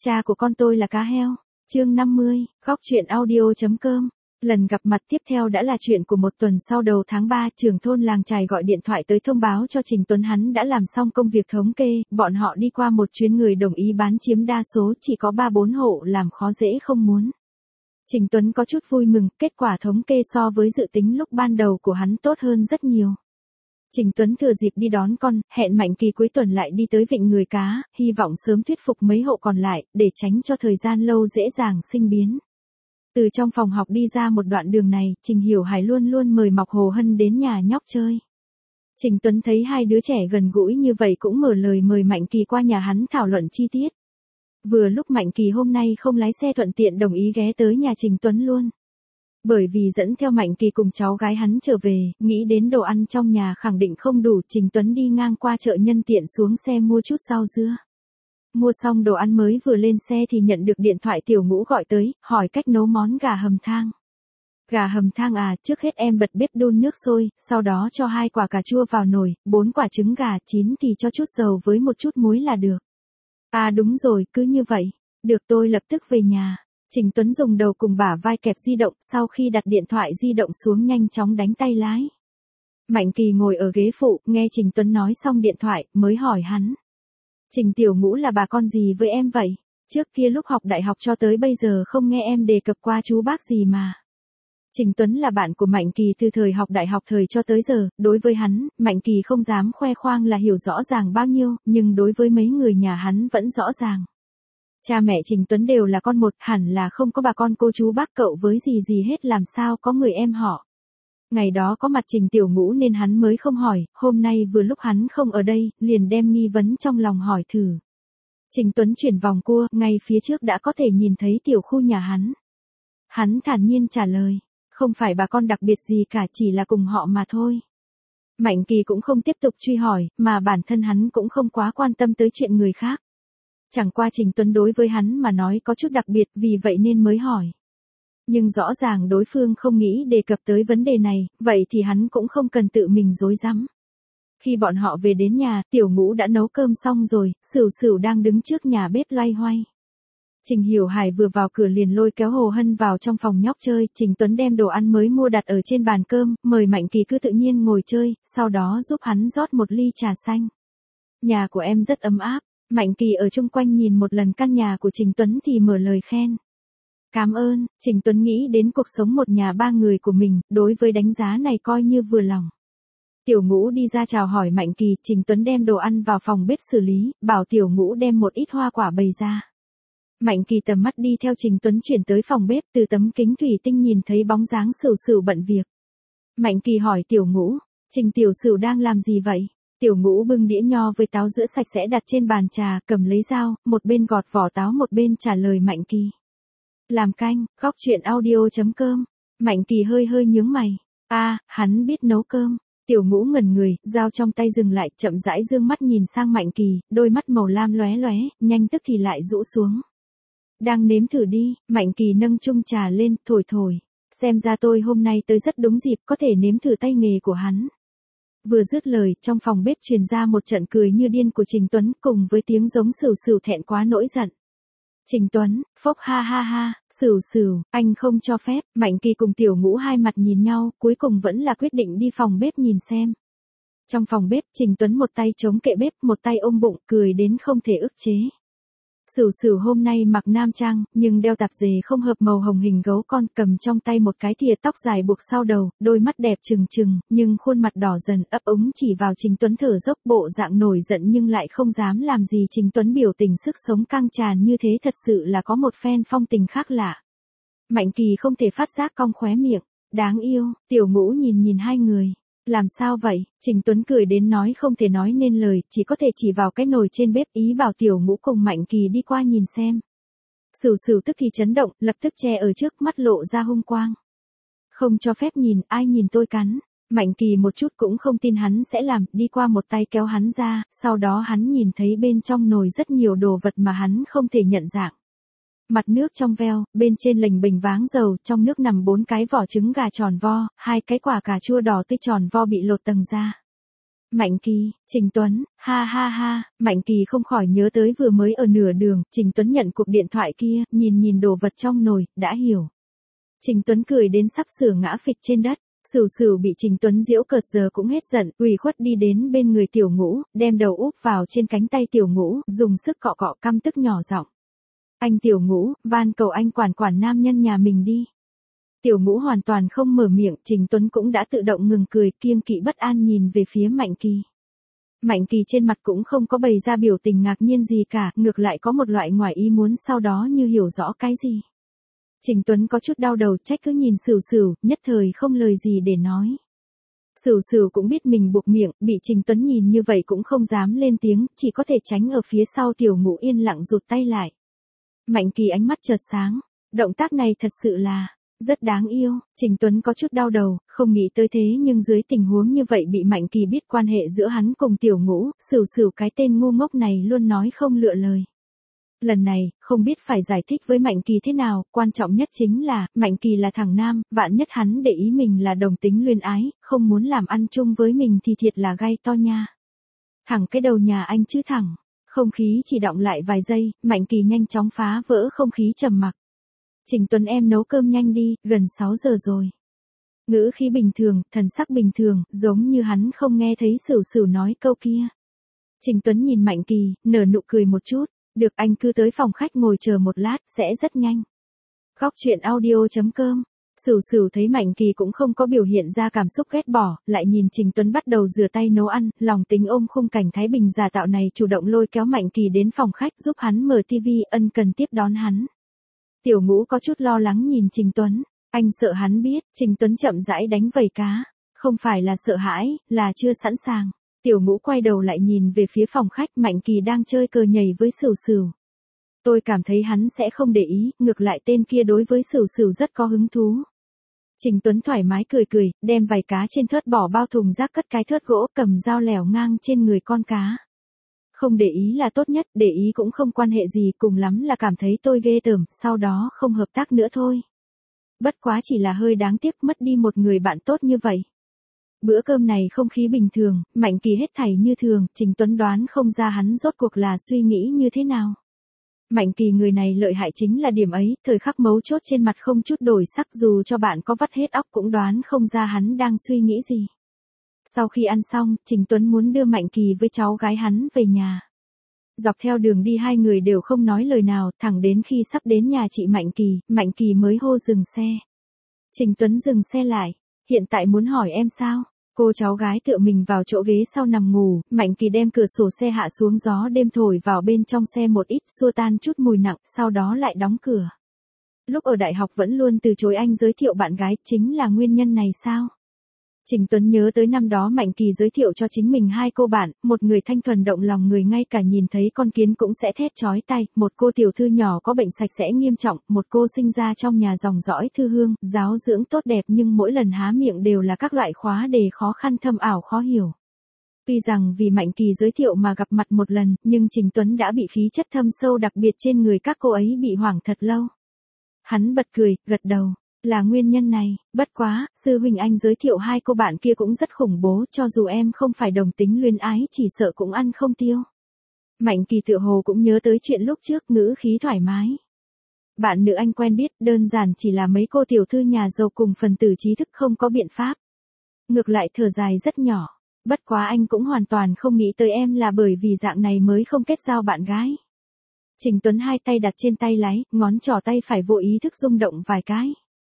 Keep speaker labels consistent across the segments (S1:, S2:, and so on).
S1: Cha của con tôi là cá heo. Chương 50, góc truyện audio.com. Lần gặp mặt tiếp theo đã là chuyện của một tuần sau đầu tháng 3, trưởng thôn làng chài gọi điện thoại tới thông báo cho Trình Tuấn hắn đã làm xong công việc thống kê, bọn họ đi qua một chuyến người đồng ý bán chiếm đa số, chỉ có 3-4 hộ làm khó dễ không muốn. Trình Tuấn có chút vui mừng, kết quả thống kê so với dự tính lúc ban đầu của hắn tốt hơn rất nhiều. Trình Tuấn thừa dịp đi đón con, hẹn Mạnh Kỳ cuối tuần lại đi tới vịnh người cá, hy vọng sớm thuyết phục mấy hộ còn lại, để tránh cho thời gian lâu dễ dàng sinh biến. Từ trong phòng học đi ra một đoạn đường này, Trình Hiểu Hải luôn luôn mời Mộc Hồ Hân đến nhà nhóc chơi. Trình Tuấn thấy hai đứa trẻ gần gũi như vậy cũng mở lời mời Mạnh Kỳ qua nhà hắn thảo luận chi tiết. Vừa lúc Mạnh Kỳ hôm nay không lái xe thuận tiện đồng ý ghé tới nhà Trình Tuấn luôn. Bởi vì dẫn theo Mạnh Kỳ cùng cháu gái hắn trở về, nghĩ đến đồ ăn trong nhà khẳng định không đủ, Trình Tuấn đi ngang qua chợ nhân tiện xuống xe mua chút rau dưa. Mua xong đồ ăn mới vừa lên xe thì nhận được điện thoại Tiểu Ngũ gọi tới, hỏi cách nấu món gà hầm thang. Gà hầm thang à, trước hết em bật bếp đun nước sôi, sau đó cho 2 quả cà chua vào nồi, 4 quả trứng gà chín thì cho chút dầu với một chút muối là được. À đúng rồi, cứ như vậy. Được, tôi lập tức về nhà. Trình Tuấn dùng đầu cùng bả vai kẹp di động, sau khi đặt điện thoại di động xuống nhanh chóng đánh tay lái. Mạnh Kỳ ngồi ở ghế phụ, nghe Trình Tuấn nói xong điện thoại, mới hỏi hắn. Trình Tiểu Ngũ là bà con gì với em vậy? Trước kia lúc học đại học cho tới bây giờ không nghe em đề cập qua chú bác gì mà. Trình Tuấn là bạn của Mạnh Kỳ từ thời học đại học thời cho tới giờ, đối với hắn, Mạnh Kỳ không dám khoe khoang là hiểu rõ ràng bao nhiêu, nhưng đối với mấy người nhà hắn vẫn rõ ràng. Cha mẹ Trình Tuấn đều là con một, hẳn là không có bà con cô chú bác cậu với gì hết, làm sao có người em họ. Ngày đó có mặt Trình Tiểu Ngũ nên hắn mới không hỏi, hôm nay vừa lúc hắn không ở đây, liền đem nghi vấn trong lòng hỏi thử. Trình Tuấn chuyển vòng cua, ngay phía trước đã có thể nhìn thấy tiểu khu nhà hắn. Hắn thản nhiên trả lời, không phải bà con đặc biệt gì cả, chỉ là cùng họ mà thôi. Mạnh Kỳ cũng không tiếp tục truy hỏi, mà bản thân hắn cũng không quá quan tâm tới chuyện người khác. Chẳng qua Trình Tuấn đối với hắn mà nói có chút đặc biệt, vì vậy nên mới hỏi. Nhưng rõ ràng đối phương không nghĩ đề cập tới vấn đề này, vậy thì hắn cũng không cần tự mình rối rắm. Khi bọn họ về đến nhà, Tiểu Ngũ đã nấu cơm xong rồi, Sửu Sửu đang đứng trước nhà bếp loay hoay. Trình Hiểu Hải vừa vào cửa liền lôi kéo Hồ Hân vào trong phòng nhóc chơi, Trình Tuấn đem đồ ăn mới mua đặt ở trên bàn cơm, mời Mạnh Kỳ cứ tự nhiên ngồi chơi, sau đó giúp hắn rót một ly trà xanh. Nhà của em rất ấm áp. Mạnh Kỳ ở chung quanh nhìn một lần căn nhà của Trình Tuấn thì mở lời khen. Cảm ơn. Trình Tuấn nghĩ đến cuộc sống một nhà 3 người của mình, đối với đánh giá này coi như vừa lòng. Tiểu Ngũ đi ra chào hỏi Mạnh Kỳ, Trình Tuấn đem đồ ăn vào phòng bếp xử lý, bảo Tiểu Ngũ đem một ít hoa quả bày ra. Mạnh Kỳ tầm mắt đi theo Trình Tuấn chuyển tới phòng bếp, từ tấm kính thủy tinh nhìn thấy bóng dáng Sửu Sửu bận việc. Mạnh Kỳ hỏi Tiểu Ngũ, Trình Tiểu Sửu đang làm gì vậy? Tiểu Ngũ bưng đĩa nho với táo giữa sạch sẽ đặt trên bàn trà, cầm lấy dao, một bên gọt vỏ táo một bên trả lời Mạnh Kỳ. Làm canh, góc truyện audio.com. Mạnh Kỳ hơi nhướng mày. Hắn biết nấu cơm. Tiểu Ngũ ngẩn người, dao trong tay dừng lại, chậm rãi dương mắt nhìn sang Mạnh Kỳ, đôi mắt màu lam lóe lóe, nhanh tức thì lại rũ xuống. Đang nếm thử đi, Mạnh Kỳ nâng chung trà lên, thổi. Xem ra tôi hôm nay tới rất đúng dịp, có thể nếm thử tay nghề của hắn. Vừa dứt lời, trong phòng bếp truyền ra một trận cười như điên của Trình Tuấn, cùng với tiếng giống Sửu Sửu thẹn quá nỗi giận. Trình Tuấn, phốc ha, Sửu Sửu, anh không cho phép. Mạnh Kỳ cùng Tiểu Ngũ hai mặt nhìn nhau, cuối cùng vẫn là quyết định đi phòng bếp nhìn xem. Trong phòng bếp, Trình Tuấn một tay chống kệ bếp, một tay ôm bụng, cười đến không thể ức chế. Sửu Sửu hôm nay mặc nam trang, nhưng đeo tạp dề không hợp màu hồng hình gấu con, cầm trong tay một cái thìa tóc dài buộc sau đầu, đôi mắt đẹp trừng, nhưng khuôn mặt đỏ dần, ấp úng chỉ vào Trình Tuấn thở dốc, bộ dạng nổi giận nhưng lại không dám làm gì. Trình Tuấn biểu tình sức sống căng tràn như thế thật sự là có một phen phong tình khác lạ. Mạnh Kỳ không thể phát giác cong khóe miệng. Đáng yêu. Tiểu Ngũ nhìn hai người. Làm sao vậy? Trình Tuấn cười đến nói không thể nói nên lời, chỉ có thể chỉ vào cái nồi trên bếp, ý bảo Tiểu Ngũ cùng Mạnh Kỳ đi qua nhìn xem. Sửu Sửu tức thì chấn động, lập tức che ở trước, mắt lộ ra hung quang. Không cho phép nhìn, ai nhìn tôi cắn. Mạnh Kỳ một chút cũng không tin hắn sẽ làm, đi qua một tay kéo hắn ra, sau đó hắn nhìn thấy bên trong nồi rất nhiều đồ vật mà hắn không thể nhận dạng. Mặt nước trong veo, bên trên lềnh bềnh váng dầu, trong nước nằm 4 cái vỏ trứng gà tròn vo, 2 cái quả cà chua đỏ tươi tròn vo bị lột tầng ra. Mạnh Kỳ, Trình Tuấn, ha ha ha, Mạnh Kỳ không khỏi nhớ tới vừa mới ở nửa đường, Trình Tuấn nhận cuộc điện thoại kia, nhìn đồ vật trong nồi, đã hiểu. Trình Tuấn cười đến sắp sửa ngã phịch trên đất. Sửu Sửu bị Trình Tuấn giễu cợt giờ cũng hết giận, ủy khuất đi đến bên người Tiểu Ngũ, đem đầu úp vào trên cánh tay Tiểu Ngũ, dùng sức cọ cọ căm tức nhỏ giọng. Anh Tiểu Ngũ, van cầu anh quản nam nhân nhà mình đi. Tiểu Ngũ hoàn toàn không mở miệng, Trình Tuấn cũng đã tự động ngừng cười, kiêng kỵ bất an nhìn về phía Mạnh Kỳ. Mạnh Kỳ trên mặt cũng không có bày ra biểu tình ngạc nhiên gì cả, ngược lại có một loại ngoài ý muốn sau đó như hiểu rõ cái gì. Trình Tuấn có chút đau đầu, trách cứ nhìn Sửu Sửu, nhất thời không lời gì để nói. Sửu Sửu cũng biết mình buộc miệng, bị Trình Tuấn nhìn như vậy cũng không dám lên tiếng, chỉ có thể tránh ở phía sau Tiểu Ngũ yên lặng rụt tay lại. Mạnh Kỳ ánh mắt chợt sáng, động tác này thật sự là rất đáng yêu. Trình Tuấn có chút đau đầu, không nghĩ tới thế nhưng dưới tình huống như vậy bị Mạnh Kỳ biết quan hệ giữa hắn cùng Tiểu Ngũ, Sửu Sửu cái tên ngu ngốc này luôn nói không lựa lời. Lần này, không biết phải giải thích với Mạnh Kỳ thế nào, quan trọng nhất chính là, Mạnh Kỳ là thằng nam, vạn nhất hắn để ý mình là đồng tính luyến ái, không muốn làm ăn chung với mình thì thiệt là gai to nha. Thẳng cái đầu nhà anh chứ thẳng. Không khí chỉ đọng lại vài giây, Mạnh Kỳ nhanh chóng phá vỡ không khí trầm mặc. Trình Tuấn em nấu cơm nhanh đi, gần 6 giờ rồi. Ngữ khí bình thường, thần sắc bình thường, giống như hắn không nghe thấy Sửu Sửu nói câu kia. Trình Tuấn nhìn Mạnh Kỳ, nở nụ cười một chút. Được, anh cứ tới phòng khách ngồi chờ một lát, sẽ rất nhanh. Góc truyện audio.com. Sửu Sửu thấy Mạnh Kỳ cũng không có biểu hiện ra cảm xúc ghét bỏ, lại nhìn Trình Tuấn bắt đầu rửa tay nấu ăn, lòng tính ôm khung cảnh Thái Bình giả tạo này chủ động lôi kéo Mạnh Kỳ đến phòng khách giúp hắn mở tivi, ân cần tiếp đón hắn. Tiểu Ngũ có chút lo lắng nhìn Trình Tuấn, anh sợ hắn biết. Trình Tuấn chậm rãi đánh vẩy cá, không phải là sợ hãi, là chưa sẵn sàng. Tiểu Ngũ quay đầu lại nhìn về phía phòng khách, Mạnh Kỳ đang chơi cờ nhảy với Sửu Sửu. Tôi cảm thấy hắn sẽ không để ý, ngược lại tên kia đối với Sửu Sửu rất có hứng thú. Trình Tuấn thoải mái cười, đem vài cá trên thớt bỏ bao thùng rác cất cái thớt gỗ, cầm dao lèo ngang trên người con cá. Không để ý là tốt nhất, để ý cũng không quan hệ gì, cùng lắm là cảm thấy tôi ghê tởm, sau đó không hợp tác nữa thôi. Bất quá chỉ là hơi đáng tiếc mất đi một người bạn tốt như vậy. Bữa cơm này không khí bình thường, Mạnh Kỳ hết thảy như thường, Trình Tuấn đoán không ra hắn rốt cuộc là suy nghĩ như thế nào. Mạnh Kỳ người này lợi hại chính là điểm ấy, thời khắc mấu chốt trên mặt không chút đổi sắc, dù cho bạn có vắt hết óc cũng đoán không ra hắn đang suy nghĩ gì. Sau khi ăn xong, Trình Tuấn muốn đưa Mạnh Kỳ với cháu gái hắn về nhà. Dọc theo đường đi hai người đều không nói lời nào, thẳng đến khi sắp đến nhà chị Mạnh Kỳ mới hô dừng xe. Trình Tuấn dừng xe lại, hiện tại muốn hỏi em sao? Cô cháu gái tựa mình vào chỗ ghế sau nằm ngủ, Mạnh Kỳ đem cửa sổ xe hạ xuống, gió đêm thổi vào bên trong xe một ít, xua tan chút mùi nặng, sau đó lại đóng cửa. Lúc ở đại học vẫn luôn từ chối anh giới thiệu bạn gái, chính là nguyên nhân này sao? Trình Tuấn nhớ tới năm đó Mạnh Kỳ giới thiệu cho chính mình hai cô bạn, một người thanh thuần động lòng người ngay cả nhìn thấy con kiến cũng sẽ thét chói tai, một cô tiểu thư nhỏ có bệnh sạch sẽ nghiêm trọng, một cô sinh ra trong nhà dòng dõi thư hương, giáo dưỡng tốt đẹp nhưng mỗi lần há miệng đều là các loại khóa đề khó khăn thâm ảo khó hiểu. Tuy rằng vì Mạnh Kỳ giới thiệu mà gặp mặt một lần, nhưng Trình Tuấn đã bị khí chất thâm sâu đặc biệt trên người các cô ấy bị hoảng thật lâu. Hắn bật cười, gật đầu. Là nguyên nhân này, bất quá, sư huynh anh giới thiệu hai cô bạn kia cũng rất khủng bố, cho dù em không phải đồng tính luyến ái chỉ sợ cũng ăn không tiêu. Mạnh Kỳ tựa hồ cũng nhớ tới chuyện lúc trước, ngữ khí thoải mái. Bạn nữ anh quen biết, đơn giản chỉ là mấy cô tiểu thư nhà giàu cùng phần tử trí thức không có biện pháp. Ngược lại thở dài rất nhỏ, bất quá anh cũng hoàn toàn không nghĩ tới em là bởi vì dạng này mới không kết giao bạn gái. Trình Tuấn hai tay đặt trên tay lái, ngón trỏ tay phải vô ý thức rung động vài cái.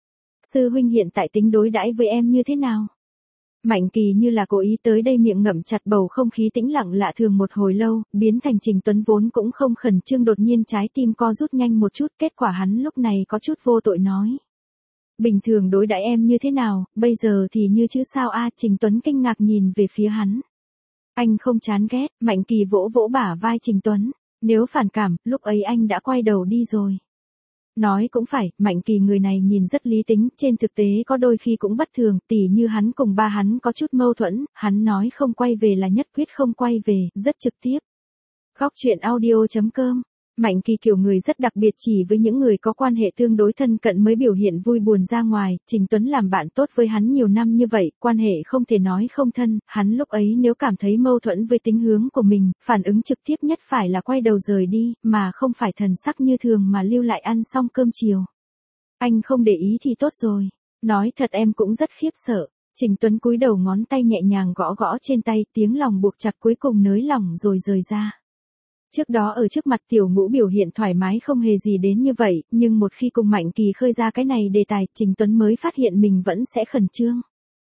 S1: Sư huynh hiện tại tính đối đãi với em như thế nào? Mạnh Kỳ như là cố ý tới đây, miệng ngậm chặt, bầu không khí tĩnh lặng lạ thường một hồi lâu, biến thành Trình Tuấn vốn cũng không khẩn trương đột nhiên trái tim co rút nhanh một chút, kết quả hắn lúc này có chút vô tội nói. Bình thường đối đãi em như thế nào, bây giờ thì như chứ sao a? Trình Tuấn kinh ngạc nhìn về phía hắn. Anh không chán ghét, Mạnh Kỳ vỗ vỗ bả vai Trình Tuấn, nếu phản cảm, lúc ấy anh đã quay đầu đi rồi. Nói cũng phải, Mạnh Kỳ người này nhìn rất lý tính, trên thực tế có đôi khi cũng bất thường, tỉ như hắn cùng ba hắn có chút mâu thuẫn, hắn nói không quay về là nhất quyết không quay về, rất trực tiếp. Góc truyện audio.com Mạnh Kỳ kiểu người rất đặc biệt, chỉ với những người có quan hệ tương đối thân cận mới biểu hiện vui buồn ra ngoài, Trình Tuấn làm bạn tốt với hắn nhiều năm như vậy, quan hệ không thể nói không thân, hắn lúc ấy nếu cảm thấy mâu thuẫn với tính hướng của mình, phản ứng trực tiếp nhất phải là quay đầu rời đi, mà không phải thần sắc như thường mà lưu lại ăn xong cơm chiều. Anh không để ý thì tốt rồi. Nói thật em cũng rất khiếp sợ. Trình Tuấn cúi đầu, ngón tay nhẹ nhàng gõ gõ trên tay, tiếng lòng buộc chặt cuối cùng nới lỏng rồi rời ra. Trước đó ở trước mặt Tiểu Ngũ biểu hiện thoải mái không hề gì đến như vậy, nhưng một khi cùng Mạnh Kỳ khơi ra cái này đề tài, Trình Tuấn mới phát hiện mình vẫn sẽ khẩn trương.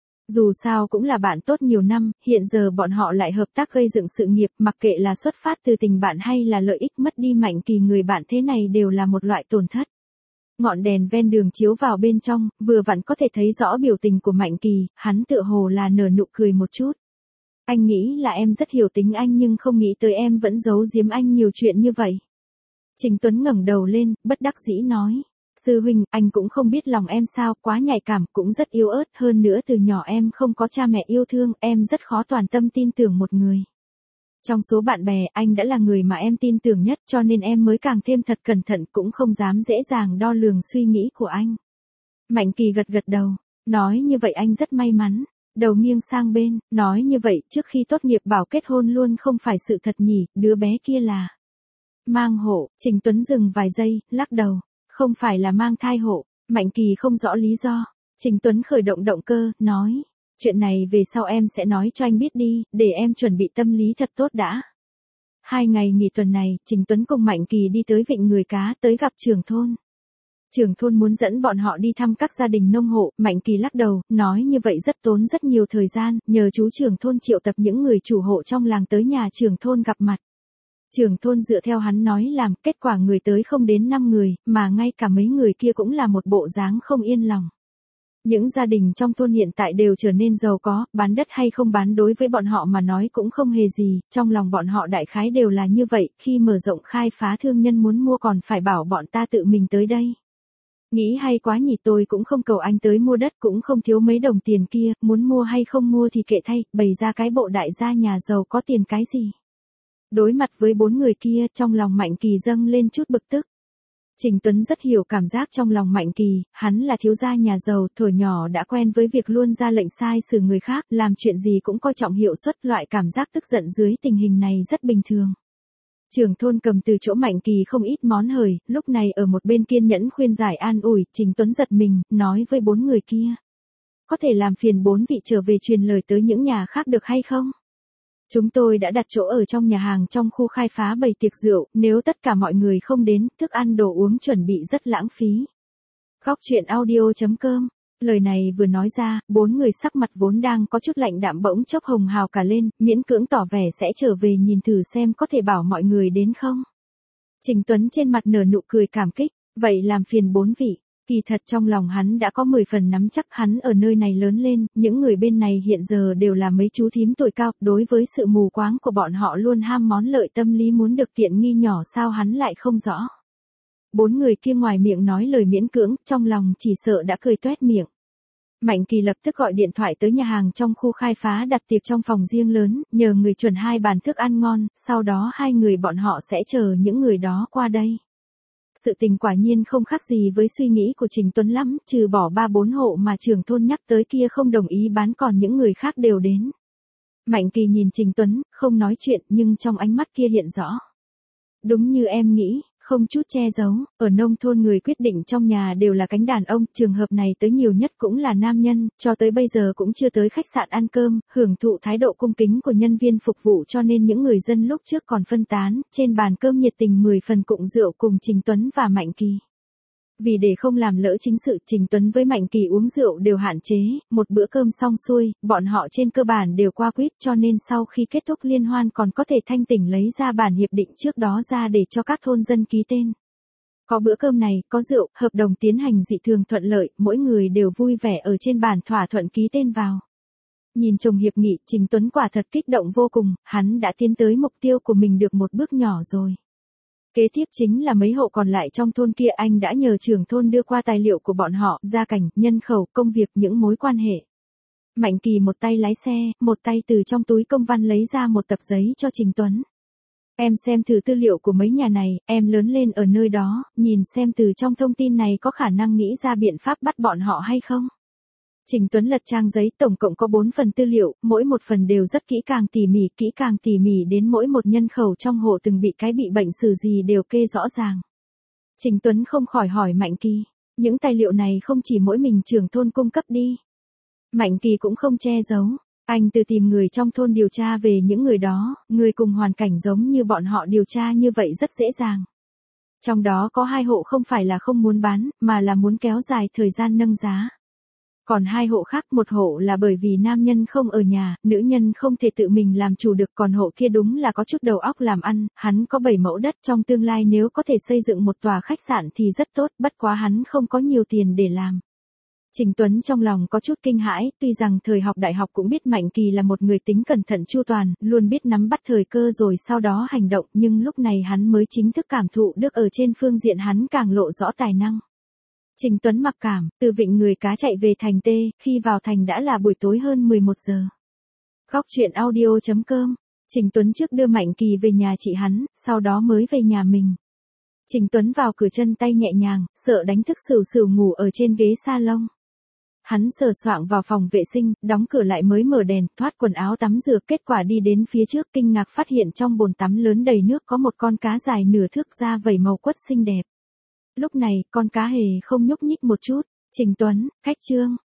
S1: Dù sao cũng là bạn tốt nhiều năm, hiện giờ bọn họ lại hợp tác gây dựng sự nghiệp, mặc kệ là xuất phát từ tình bạn hay là lợi ích, mất đi Mạnh Kỳ người bạn thế này đều là một loại tổn thất. Ngọn đèn ven đường chiếu vào bên trong, vừa vặn có thể thấy rõ biểu tình của Mạnh Kỳ, hắn tựa hồ là nở nụ cười một chút. Anh nghĩ là em rất hiểu tính anh nhưng không nghĩ tới em vẫn giấu giếm anh nhiều chuyện như vậy. Trình Tuấn ngẩng đầu lên, bất đắc dĩ nói. Sư huynh, anh cũng không biết lòng em sao, quá nhạy cảm, cũng rất yếu ớt, hơn nữa từ nhỏ em không có cha mẹ yêu thương, em rất khó toàn tâm tin tưởng một người. Trong số bạn bè, anh đã là người mà em tin tưởng nhất, cho nên em mới càng thêm thật cẩn thận, cũng không dám dễ dàng đo lường suy nghĩ của anh. Mạnh Kỳ gật gật đầu, nói như vậy anh rất may mắn. Đầu nghiêng sang bên, nói như vậy trước khi tốt nghiệp bảo kết hôn luôn không phải sự thật nhỉ, đứa bé kia là mang hộ. Trình Tuấn dừng vài giây, lắc đầu, không phải là mang thai hộ. Mạnh Kỳ không rõ lý do. Trình Tuấn khởi động động cơ, nói, chuyện này về sau em sẽ nói cho anh biết đi, để em chuẩn bị tâm lý thật tốt đã. 2 ngày nghỉ tuần này, Trình Tuấn cùng Mạnh Kỳ đi tới Vịnh Người Cá, tới gặp trưởng thôn. Trưởng thôn muốn dẫn bọn họ đi thăm các gia đình nông hộ, Mạnh Kỳ lắc đầu, nói như vậy rất tốn rất nhiều thời gian, nhờ chú trưởng thôn triệu tập những người chủ hộ trong làng tới nhà trưởng thôn gặp mặt. Trưởng thôn dựa theo hắn nói làm, kết quả người tới không đến 5 người, mà ngay cả mấy người kia cũng là một bộ dáng không yên lòng. Những gia đình trong thôn hiện tại đều trở nên giàu có, bán đất hay không bán đối với bọn họ mà nói cũng không hề gì, trong lòng bọn họ đại khái đều là như vậy, khi mở rộng khai phá thương nhân muốn mua còn phải bảo bọn ta tự mình tới đây. Nghĩ hay quá nhỉ, tôi cũng không cầu anh tới mua đất, cũng không thiếu mấy đồng tiền kia, muốn mua hay không mua thì kệ thay, bày ra cái bộ đại gia nhà giàu có tiền cái gì. Đối mặt với 4 người kia, trong lòng Mạnh Kỳ dâng lên chút bực tức. Trình Tuấn rất hiểu cảm giác trong lòng Mạnh Kỳ, hắn là thiếu gia nhà giàu, thuở nhỏ đã quen với việc luôn ra lệnh sai xử người khác, làm chuyện gì cũng coi trọng hiệu suất, loại cảm giác tức giận dưới tình hình này rất bình thường. Trưởng thôn cầm từ chỗ Mạnh Kỳ không ít món hời, lúc này ở một bên kiên nhẫn khuyên giải an ủi, Trình Tuấn giật mình, nói với 4 người kia. Có thể làm phiền 4 vị trở về truyền lời tới những nhà khác được hay không? Chúng tôi đã đặt chỗ ở trong nhà hàng trong khu khai phá bày tiệc rượu, nếu tất cả mọi người không đến, thức ăn đồ uống chuẩn bị rất lãng phí. Góc truyện audio.com. Lời này vừa nói ra, 4 người sắc mặt vốn đang có chút lạnh đạm bỗng chốc hồng hào cả lên, miễn cưỡng tỏ vẻ sẽ trở về nhìn thử xem có thể bảo mọi người đến không. Trình Tuấn trên mặt nở nụ cười cảm kích, vậy làm phiền 4 vị. Kỳ thật trong lòng hắn đã có 10 phần nắm chắc, hắn ở nơi này lớn lên, những người bên này hiện giờ đều là mấy chú thím tuổi cao, đối với sự mù quáng của bọn họ luôn ham món lợi tâm lý muốn được tiện nghi nhỏ sao hắn lại không rõ. 4 người kia ngoài miệng nói lời miễn cưỡng, trong lòng chỉ sợ đã cười toét miệng. Mạnh Kỳ lập tức gọi điện thoại tới nhà hàng trong khu khai phá đặt tiệc trong phòng riêng lớn, nhờ người chuẩn 2 bàn thức ăn ngon, sau đó 2 người bọn họ sẽ chờ những người đó qua đây. Sự tình quả nhiên không khác gì với suy nghĩ của Trình Tuấn lắm, trừ bỏ 3-4 hộ mà trưởng thôn nhắc tới kia không đồng ý bán, còn những người khác đều đến. Mạnh Kỳ nhìn Trình Tuấn, không nói chuyện nhưng trong ánh mắt kia hiện rõ. Đúng như em nghĩ, không chút che giấu, ở nông thôn người quyết định trong nhà đều là cánh đàn ông, trường hợp này tới nhiều nhất cũng là nam nhân, cho tới bây giờ cũng chưa tới khách sạn ăn cơm, hưởng thụ thái độ cung kính của nhân viên phục vụ, cho nên những người dân lúc trước còn phân tán, trên bàn cơm nhiệt tình 10 phần cụng rượu cùng Trình Tuấn và Mạnh Kỳ. Vì để không làm lỡ chính sự, Trình Tuấn với Mạnh Kỳ uống rượu đều hạn chế, một bữa cơm xong xuôi, bọn họ trên cơ bản đều qua quýt, cho nên sau khi kết thúc liên hoan còn có thể thanh tỉnh lấy ra bản hiệp định trước đó ra để cho các thôn dân ký tên. Có bữa cơm này, có rượu, hợp đồng tiến hành dị thường thuận lợi, mỗi người đều vui vẻ ở trên bàn thỏa thuận ký tên vào. Nhìn chồng hiệp nghị, Trình Tuấn quả thật kích động vô cùng, hắn đã tiến tới mục tiêu của mình được một bước nhỏ rồi. Kế tiếp chính là mấy hộ còn lại trong thôn kia, anh đã nhờ trưởng thôn đưa qua tài liệu của bọn họ, gia cảnh, nhân khẩu, công việc, những mối quan hệ. Mạnh Kỳ một tay lái xe, một tay từ trong túi công văn lấy ra một tập giấy cho Trình Tuấn. Em xem thử tư liệu của mấy nhà này, em lớn lên ở nơi đó, nhìn xem từ trong thông tin này có khả năng nghĩ ra biện pháp bắt bọn họ hay không. Trình Tuấn lật trang giấy, tổng cộng có 4 phần tư liệu, mỗi một phần đều rất kỹ càng tỉ mỉ đến mỗi một nhân khẩu trong hộ từng bị bệnh xử gì đều kê rõ ràng. Trình Tuấn không khỏi hỏi Mạnh Kỳ, những tài liệu này không chỉ mỗi mình trưởng thôn cung cấp đi. Mạnh Kỳ cũng không che giấu, anh tự tìm người trong thôn điều tra về những người đó, người cùng hoàn cảnh giống như bọn họ điều tra như vậy rất dễ dàng. Trong đó có 2 hộ không phải là không muốn bán, mà là muốn kéo dài thời gian nâng giá. Còn 2 hộ khác, một hộ là bởi vì nam nhân không ở nhà, nữ nhân không thể tự mình làm chủ được, còn hộ kia đúng là có chút đầu óc làm ăn, hắn có 7 mẫu đất, trong tương lai nếu có thể xây dựng một tòa khách sạn thì rất tốt, bất quá hắn không có nhiều tiền để làm. Trình Tuấn trong lòng có chút kinh hãi, tuy rằng thời học đại học cũng biết Mạnh Kỳ là một người tính cẩn thận chu toàn, luôn biết nắm bắt thời cơ rồi sau đó hành động, nhưng lúc này hắn mới chính thức cảm thụ được ở trên phương diện hắn càng lộ rõ tài năng. Trình Tuấn mặc cảm, từ Vịnh người cá chạy về thành T, khi vào thành đã là buổi tối hơn 11 giờ. Góc truyện audio.com, Trình Tuấn trước đưa Mạnh Kỳ về nhà chị hắn, sau đó mới về nhà mình. Trình Tuấn vào cửa chân tay nhẹ nhàng, sợ đánh thức Sửu Sửu ngủ ở trên ghế salon. Hắn sờ soạng vào phòng vệ sinh, đóng cửa lại mới mở đèn, thoát quần áo tắm rửa, kết quả đi đến phía trước kinh ngạc phát hiện trong bồn tắm lớn đầy nước có một con cá dài nửa thước da vảy màu quất xinh đẹp. Lúc này, con cá hề không nhúc nhích một chút. Trình Tuấn, khách trương.